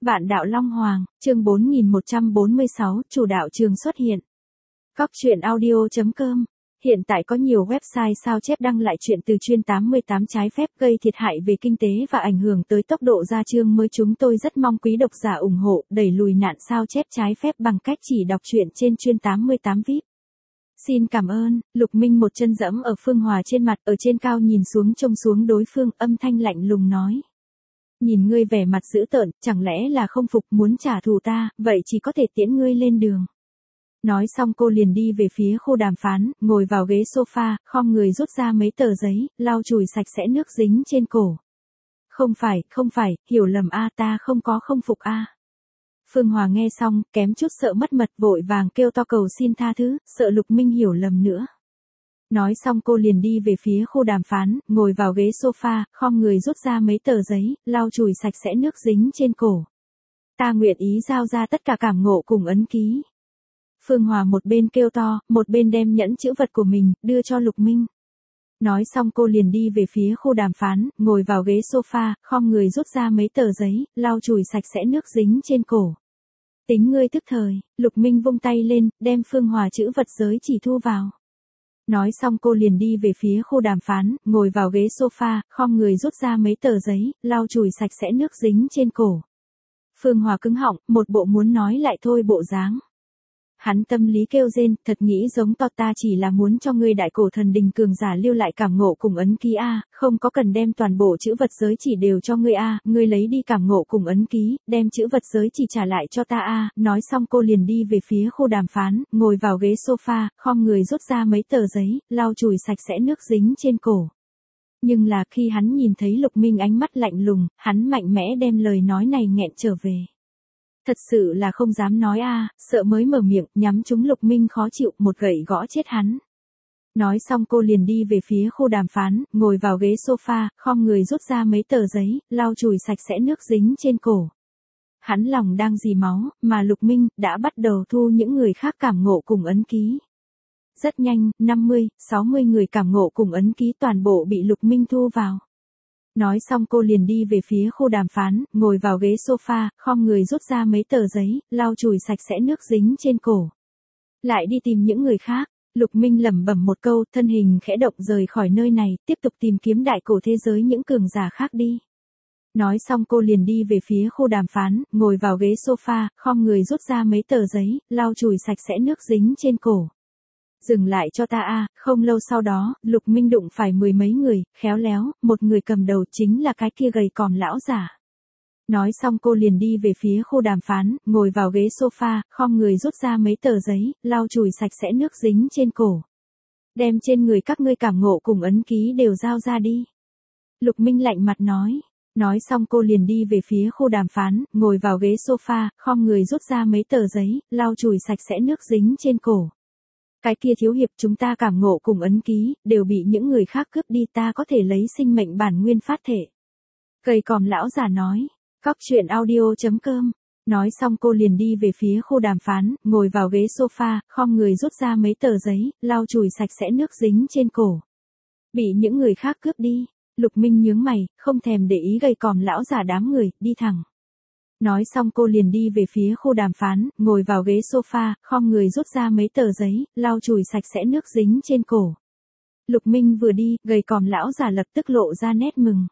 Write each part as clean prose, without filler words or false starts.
Vạn đạo Long Hoàng, chương 4146, chủ đạo trường xuất hiện. Góc truyện audio.com. Hiện tại có nhiều website sao chép đăng lại chuyện từ chuyên 88 trái phép gây thiệt hại về kinh tế và ảnh hưởng tới tốc độ ra chương mới. Chúng tôi rất mong quý độc giả ủng hộ, đẩy lùi nạn sao chép trái phép bằng cách chỉ đọc truyện trên chuyên 88 VIP. Xin cảm ơn. Lục Minh một chân dẫm ở Phương Hòa trên mặt, ở trên cao nhìn xuống trông xuống đối phương, âm thanh lạnh lùng nói. Nhìn ngươi vẻ mặt dữ tợn, chẳng lẽ là không phục muốn trả thù ta, vậy chỉ có thể tiễn ngươi lên đường. Nói xong cô liền đi về phía khu đàm phán, ngồi vào ghế sofa, khom người rút ra mấy tờ giấy, lau chùi sạch sẽ nước dính trên cổ. Không phải, hiểu lầm a, ta không có không phục a. Phương Hòa nghe xong, kém chút sợ mất mật, vội vàng kêu to cầu xin tha thứ, sợ Lục Minh hiểu lầm nữa. Nói xong cô liền đi về phía khu đàm phán, ngồi vào ghế sofa, khom người rút ra mấy tờ giấy, lau chùi sạch sẽ nước dính trên cổ. Ta nguyện ý giao ra tất cả cảm ngộ cùng ấn ký. Phương Hòa một bên kêu to, một bên đem nhẫn chữ vật của mình, đưa cho Lục Minh. Nói xong cô liền đi về phía khu đàm phán, ngồi vào ghế sofa, khom người rút ra mấy tờ giấy, lau chùi sạch sẽ nước dính trên cổ. Tính ngươi tức thời, Lục Minh vung tay lên, đem Phương Hòa chữ vật giới chỉ thu vào. Nói xong cô liền đi về phía khu đàm phán, ngồi vào ghế sofa, khom người rút ra mấy tờ giấy, lau chùi sạch sẽ nước dính trên cổ. Phương Hòa cứng họng, một bộ muốn nói lại thôi bộ dáng. Hắn tâm lý kêu rên, thật nghĩ giống to, ta chỉ là muốn cho ngươi đại cổ thần đình cường giả lưu lại cảm ngộ cùng ấn ký a, không có cần đem toàn bộ chữ vật giới chỉ đều cho ngươi a, ngươi lấy đi cảm ngộ cùng ấn ký, đem chữ vật giới chỉ trả lại cho ta a. Nói xong cô liền đi về phía khu đàm phán, ngồi vào ghế sofa, khom người rút ra mấy tờ giấy, lau chùi sạch sẽ nước dính trên cổ. Nhưng là khi hắn nhìn thấy Lục Minh ánh mắt lạnh lùng, hắn mạnh mẽ đem lời nói này nghẹn trở về. Thật sự là không dám nói a, sợ mới mở miệng, nhắm trúng Lục Minh khó chịu, một gậy gõ chết hắn. Nói xong cô liền đi về phía khu đàm phán, ngồi vào ghế sofa, khom người rút ra mấy tờ giấy, lau chùi sạch sẽ nước dính trên cổ. Hắn lòng đang dì máu, mà Lục Minh đã bắt đầu thu những người khác cảm ngộ cùng ấn ký. Rất nhanh, 50, 60 người cảm ngộ cùng ấn ký toàn bộ bị Lục Minh thu vào. Nói xong cô liền đi về phía khu đàm phán, ngồi vào ghế sofa, khom người rút ra mấy tờ giấy, lau chùi sạch sẽ nước dính trên cổ. Lại đi tìm những người khác, Lục Minh lẩm bẩm một câu, thân hình khẽ động rời khỏi nơi này, tiếp tục tìm kiếm đại cổ thế giới những cường giả khác đi. Nói xong cô liền đi về phía khu đàm phán, ngồi vào ghế sofa, khom người rút ra mấy tờ giấy, lau chùi sạch sẽ nước dính trên cổ. Dừng lại cho ta a. Không lâu sau đó, Lục Minh đụng phải mười mấy người, khéo léo, một người cầm đầu chính là cái kia gầy còm lão giả. Nói xong cô liền đi về phía khu đàm phán, ngồi vào ghế sofa, khom người rút ra mấy tờ giấy, lau chùi sạch sẽ nước dính trên cổ. Đem trên người các ngươi cảm ngộ cùng ấn ký đều giao ra đi. Lục Minh lạnh mặt nói. Nói xong cô liền đi về phía khu đàm phán, ngồi vào ghế sofa, khom người rút ra mấy tờ giấy, lau chùi sạch sẽ nước dính trên cổ. Cái kia thiếu hiệp, chúng ta cảm ngộ cùng ấn ký, đều bị những người khác cướp đi, ta có thể lấy sinh mệnh bản nguyên phát thể. Gầy còm lão giả nói. Góc truyện audio.com. Nói xong cô liền đi về phía khu đàm phán, ngồi vào ghế sofa, khom người rút ra mấy tờ giấy, lau chùi sạch sẽ nước dính trên cổ. Bị những người khác cướp đi. Lục Minh nhướng mày, không thèm để ý gầy còm lão giả đám người, đi thẳng. Nói xong cô liền đi về phía khu đàm phán, ngồi vào ghế sofa, khom người rút ra mấy tờ giấy, lau chùi sạch sẽ nước dính trên cổ. Lục Minh vừa đi, gầy còm lão giả lập tức lộ ra nét mừng.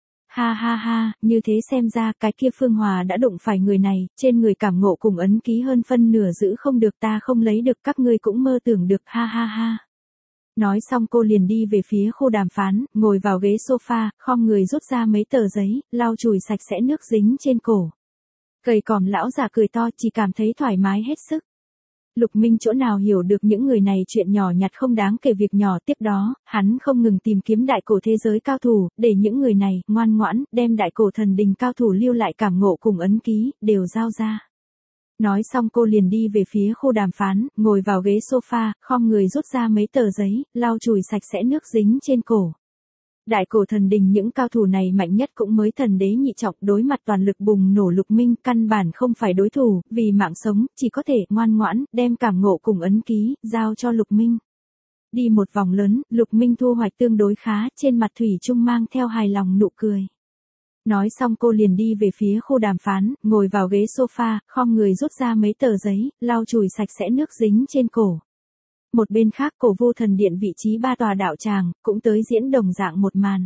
Ha ha ha, như thế xem ra cái kia Phương Hòa đã đụng phải người này, trên người cảm ngộ cùng ấn ký hơn phân nửa giữ không được, ta không lấy được, các ngươi cũng mơ tưởng được, ha ha ha. Nói xong cô liền đi về phía khu đàm phán, ngồi vào ghế sofa, khom người rút ra mấy tờ giấy, lau chùi sạch sẽ nước dính trên cổ. Gầy còm lão giả cười to, chỉ cảm thấy thoải mái hết sức. Lục Minh chỗ nào hiểu được những người này chuyện nhỏ nhặt không đáng kể việc nhỏ, tiếp đó, hắn không ngừng tìm kiếm đại cổ thế giới cao thủ, để những người này, ngoan ngoãn, đem đại cổ thần đình cao thủ lưu lại cảm ngộ cùng ấn ký, đều giao ra. Nói xong cô liền đi về phía khu đàm phán, ngồi vào ghế sofa, khom người rút ra mấy tờ giấy, lau chùi sạch sẽ nước dính trên cổ. Đại cổ thần đình những cao thủ này mạnh nhất cũng mới thần đế nhị trọng, đối mặt toàn lực bùng nổ Lục Minh căn bản không phải đối thủ, vì mạng sống, chỉ có thể ngoan ngoãn, đem cảm ngộ cùng ấn ký, giao cho Lục Minh. Đi một vòng lớn, Lục Minh thu hoạch tương đối khá, trên mặt thủy chung mang theo hài lòng nụ cười. Nói xong cô liền đi về phía khu đàm phán, ngồi vào ghế sofa, khom người rút ra mấy tờ giấy, lau chùi sạch sẽ nước dính trên cổ. Một bên khác cổ Vô Thần Điện vị trí ba tòa đạo tràng, cũng tới diễn đồng dạng một màn.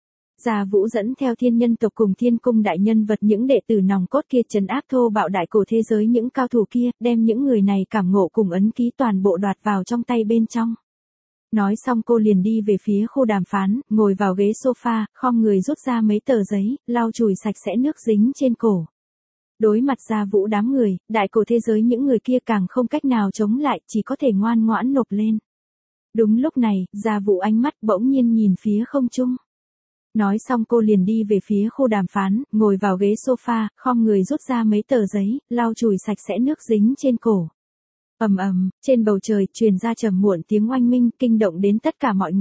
Gia Vũ dẫn theo thiên nhân tộc cùng thiên cung đại nhân vật những đệ tử nòng cốt kia trấn áp thô bạo đại cổ thế giới những cao thủ kia, đem những người này cảm ngộ cùng ấn ký toàn bộ đoạt vào trong tay bên trong. Nói xong cô liền đi về phía khu đàm phán, ngồi vào ghế sofa, khom người rút ra mấy tờ giấy, lau chùi sạch sẽ nước dính trên cổ. Đối mặt Gia Vũ đám người, đại cổ thế giới những người kia càng không cách nào chống lại, chỉ có thể ngoan ngoãn nộp lên. Đúng lúc này, Gia Vũ ánh mắt bỗng nhiên nhìn phía không trung. Nói xong cô liền đi về phía khu đàm phán, ngồi vào ghế sofa, khom người rút ra mấy tờ giấy, lau chùi sạch sẽ nước dính trên cổ. Ầm ầm, trên bầu trời truyền ra trầm muộn tiếng oanh minh, kinh động đến tất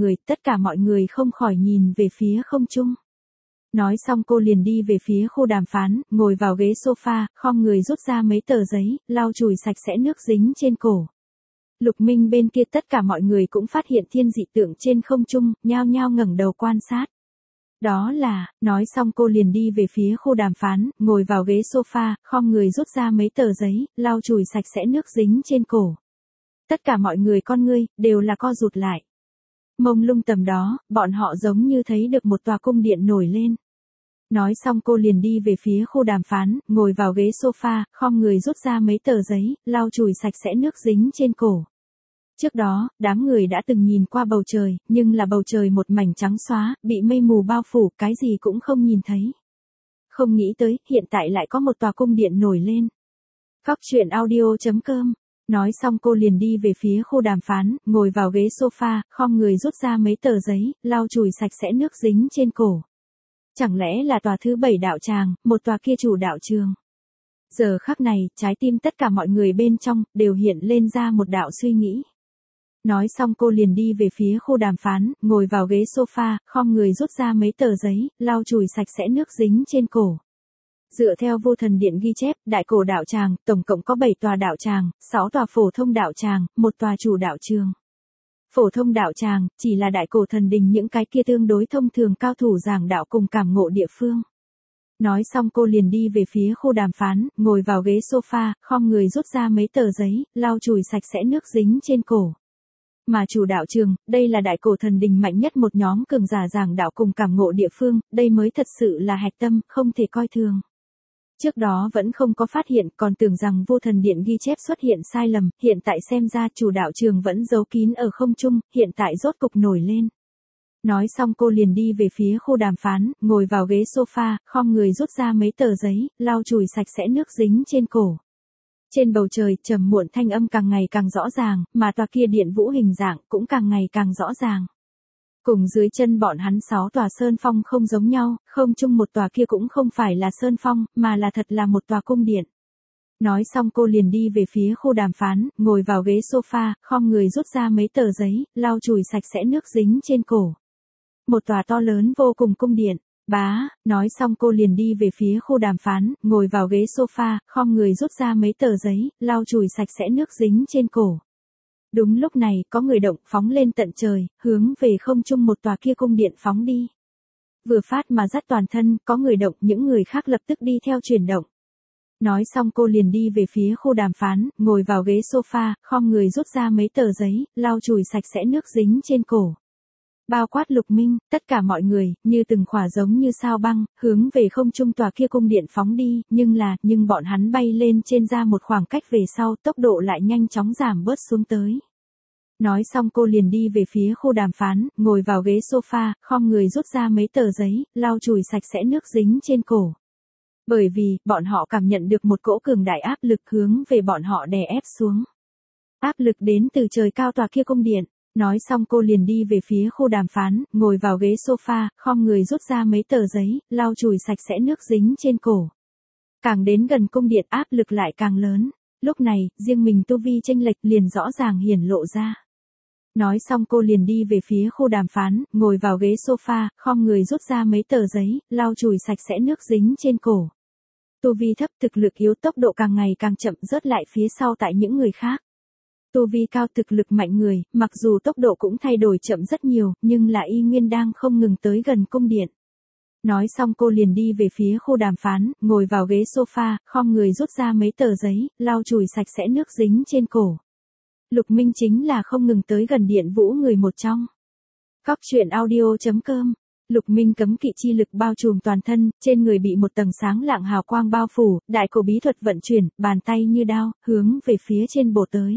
cả mọi người không khỏi nhìn về phía không trung. Nói xong cô liền đi về phía khu đàm phán, ngồi vào ghế sofa, khom người rút ra mấy tờ giấy, lau chùi sạch sẽ nước dính trên cổ. Lục Minh bên kia tất cả mọi người cũng phát hiện thiên dị tượng trên không trung, nhao nhao ngẩng đầu quan sát. Đó là, nói xong cô liền đi về phía khu đàm phán, ngồi vào ghế sofa, khom người rút ra mấy tờ giấy, lau chùi sạch sẽ nước dính trên cổ. Tất cả mọi người con ngươi, đều là co rụt lại. Mông lung tầm đó, bọn họ giống như thấy được một tòa cung điện nổi lên. Nói xong cô liền đi về phía khu đàm phán, ngồi vào ghế sofa, khom người rút ra mấy tờ giấy, lau chùi sạch sẽ nước dính trên cổ. Trước đó, đám người đã từng nhìn qua bầu trời, nhưng là bầu trời một mảnh trắng xóa, bị mây mù bao phủ, cái gì cũng không nhìn thấy. Không nghĩ tới, hiện tại lại có một tòa cung điện nổi lên. Cóc truyện audio.com. Nói xong cô liền đi về phía khu đàm phán, ngồi vào ghế sofa, khom người rút ra mấy tờ giấy, lau chùi sạch sẽ nước dính trên cổ. Chẳng lẽ là tòa thứ 7 đạo tràng, một tòa kia chủ đạo trường. Giờ khắc này, trái tim tất cả mọi người bên trong, đều hiện lên ra một đạo suy nghĩ. Nói xong cô liền đi về phía khu đàm phán, ngồi vào ghế sofa, khom người rút ra mấy tờ giấy, lau chùi sạch sẽ nước dính trên cổ. Dựa theo Vô Thần Điện ghi chép, đại cổ đạo tràng, tổng cộng có 7 tòa đạo tràng, 6 tòa phổ thông đạo tràng, một tòa chủ đạo trường. Phổ thông đạo tràng, chỉ là đại cổ thần đình những cái kia tương đối thông thường cao thủ giảng đạo cùng cảm ngộ địa phương. Nói xong cô liền đi về phía khu đàm phán, ngồi vào ghế sofa, khom người rút ra mấy tờ giấy, lau chùi sạch sẽ nước dính trên cổ. Mà chủ đạo trường, đây là đại cổ thần đình mạnh nhất một nhóm cường giả giảng đạo cùng cảm ngộ địa phương, đây mới thật sự là hạch tâm, không thể coi thường. Trước đó vẫn không có phát hiện, còn tưởng rằng Vô Thần Điện ghi chép xuất hiện sai lầm, hiện tại xem ra chủ đạo trường vẫn giấu kín ở không trung, hiện tại rốt cục nổi lên. Nói xong cô liền đi về phía khu đàm phán, ngồi vào ghế sofa, khom người rút ra mấy tờ giấy, lau chùi sạch sẽ nước dính trên cổ. Trên bầu trời, trầm muộn thanh âm càng ngày càng rõ ràng, mà tòa kia điện vũ hình dạng cũng càng ngày càng rõ ràng. Cùng dưới chân bọn hắn 6 tòa sơn phong không giống nhau, không chung một tòa kia cũng không phải là sơn phong, mà là thật là một tòa cung điện. Nói xong cô liền đi về phía khu đàm phán, ngồi vào ghế sofa, khom người rút ra mấy tờ giấy, lau chùi sạch sẽ nước dính trên cổ. Một tòa to lớn vô cùng cung điện. Nói xong cô liền đi về phía khu đàm phán, ngồi vào ghế sofa, khom người rút ra mấy tờ giấy, lau chùi sạch sẽ nước dính trên cổ. Đúng lúc này, có người động phóng lên tận trời, hướng về không trung một tòa kia cung điện phóng đi. Vừa phát mà dắt toàn thân, có người động, những người khác lập tức đi theo chuyển động. Nói xong cô liền đi về phía khu đàm phán, ngồi vào ghế sofa, khom người rút ra mấy tờ giấy, lau chùi sạch sẽ nước dính trên cổ. Bao quát Lục Minh, tất cả mọi người, như từng khỏa giống như sao băng, hướng về không trung tòa kia cung điện phóng đi, nhưng bọn hắn bay lên trên ra một khoảng cách về sau, tốc độ lại nhanh chóng giảm bớt xuống tới. Nói xong cô liền đi về phía khu đàm phán, ngồi vào ghế sofa, khom người rút ra mấy tờ giấy, lau chùi sạch sẽ nước dính trên cổ. Bởi vì, bọn họ cảm nhận được một cỗ cường đại áp lực hướng về bọn họ đè ép xuống. Áp lực đến từ trời cao tòa kia cung điện. Nói xong cô liền đi về phía khu đàm phán, ngồi vào ghế sofa, khom người rút ra mấy tờ giấy, lau chùi sạch sẽ nước dính trên cổ. Càng đến gần cung điện áp lực lại càng lớn. Lúc này, riêng mình tu vi chênh lệch liền rõ ràng hiển lộ ra. Nói xong cô liền đi về phía khu đàm phán, ngồi vào ghế sofa, khom người rút ra mấy tờ giấy, lau chùi sạch sẽ nước dính trên cổ. Tu vi thấp, thực lực yếu, tốc độ càng ngày càng chậm, rớt lại phía sau tại những người khác. Tu vi cao, thực lực mạnh người, mặc dù tốc độ cũng thay đổi chậm rất nhiều, nhưng là y nguyên đang không ngừng tới gần cung điện. Nói xong cô liền đi về phía khu đàm phán, ngồi vào ghế sofa, khom người rút ra mấy tờ giấy, lau chùi sạch sẽ nước dính trên cổ. Lục Minh chính là không ngừng tới gần Điện Vũ người một trong. Cóc truyện audio.com. Lục Minh cấm kỵ chi lực bao trùm toàn thân, trên người bị một tầng sáng lạng hào quang bao phủ, đại cổ bí thuật vận chuyển, bàn tay như đao, hướng về phía trên bổ tới.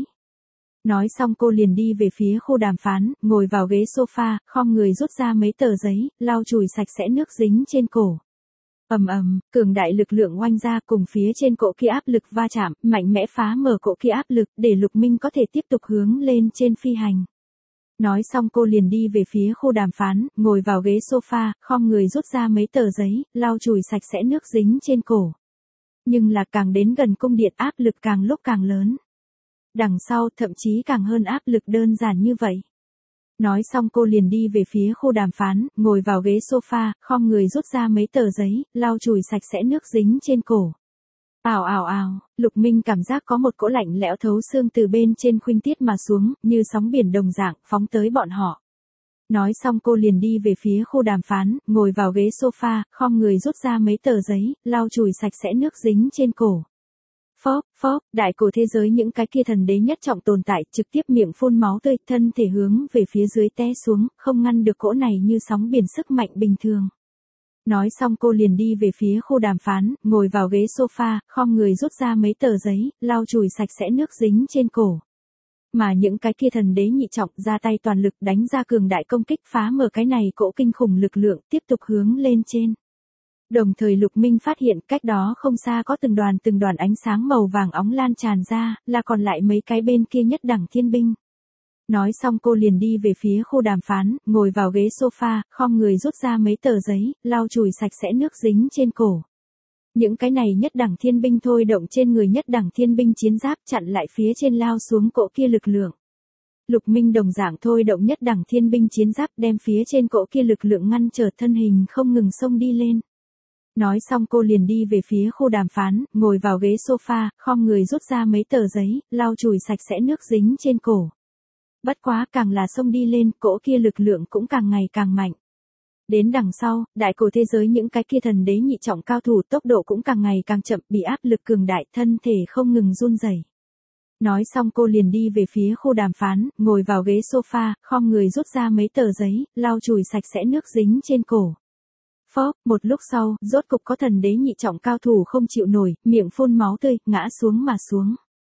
Nói xong cô liền đi về phía khu đàm phán, ngồi vào ghế sofa, khom người rút ra mấy tờ giấy, lau chùi sạch sẽ nước dính trên cổ. Ầm ầm, cường đại lực lượng oanh ra cùng phía trên cỗ kia áp lực va chạm, mạnh mẽ phá mở cỗ kia áp lực để Lục Minh có thể tiếp tục hướng lên trên phi hành. Nói xong cô liền đi về phía khu đàm phán, ngồi vào ghế sofa, khom người rút ra mấy tờ giấy, lau chùi sạch sẽ nước dính trên cổ. Nhưng là càng đến gần cung điện áp lực càng lúc càng lớn. Đằng sau thậm chí càng hơn áp lực đơn giản như vậy. Nói xong cô liền đi về phía khu đàm phán, ngồi vào ghế sofa, khom người rút ra mấy tờ giấy, lau chùi sạch sẽ nước dính trên cổ. Ào ào ào, Lục Minh cảm giác có một cỗ lạnh lẽo thấu xương từ bên trên khuynh tiết mà xuống, như sóng biển đồng dạng, phóng tới bọn họ. Nói xong cô liền đi về phía khu đàm phán, ngồi vào ghế sofa, khom người rút ra mấy tờ giấy, lau chùi sạch sẽ nước dính trên cổ. Phóp, phóp, đại cổ thế giới những cái kia thần đế nhất trọng tồn tại, trực tiếp miệng phun máu tươi, thân thể hướng về phía dưới té xuống, không ngăn được cỗ này như sóng biển sức mạnh bình thường. Nói xong cô liền đi về phía khu đàm phán, ngồi vào ghế sofa, khom người rút ra mấy tờ giấy, lau chùi sạch sẽ nước dính trên cổ. Mà những cái kia thần đế nhị trọng ra tay toàn lực đánh ra cường đại công kích phá mở cái này cỗ kinh khủng lực lượng tiếp tục hướng lên trên. Đồng thời Lục Minh phát hiện cách đó không xa có từng đoàn ánh sáng màu vàng óng lan tràn ra, là còn lại mấy cái bên kia nhất đẳng thiên binh. Nói xong cô liền đi về phía khu đàm phán, ngồi vào ghế sofa, khom người rút ra mấy tờ giấy, lau chùi sạch sẽ nước dính trên cổ. Những cái này nhất đẳng thiên binh thôi động trên người nhất đẳng thiên binh chiến giáp chặn lại phía trên lao xuống cỗ kia lực lượng. Lục Minh đồng dạng thôi động nhất đẳng thiên binh chiến giáp đem phía trên cỗ kia lực lượng ngăn trở thân hình không ngừng xông đi lên. Nói xong cô liền đi về phía khu đàm phán, ngồi vào ghế sofa, khom người rút ra mấy tờ giấy, lau chùi sạch sẽ nước dính trên cổ. Bất quá càng là xông đi lên, cỗ kia lực lượng cũng càng ngày càng mạnh. Đến đằng sau, đại cổ thế giới những cái kia thần đế nhị trọng cao thủ tốc độ cũng càng ngày càng chậm, bị áp lực cường đại, thân thể không ngừng run rẩy. Nói xong cô liền đi về phía khu đàm phán, ngồi vào ghế sofa, khom người rút ra mấy tờ giấy, lau chùi sạch sẽ nước dính trên cổ. Phóp, một lúc sau, rốt cục có thần đế nhị trọng cao thủ không chịu nổi, miệng phun máu tươi, ngã xuống mà xuống.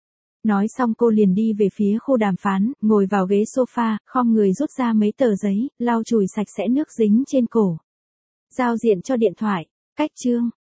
Nói xong cô liền đi về phía khu đàm phán, ngồi vào ghế sofa, khom người rút ra mấy tờ giấy, lau chùi sạch sẽ nước dính trên cổ. Giao diện cho điện thoại. Cách chương.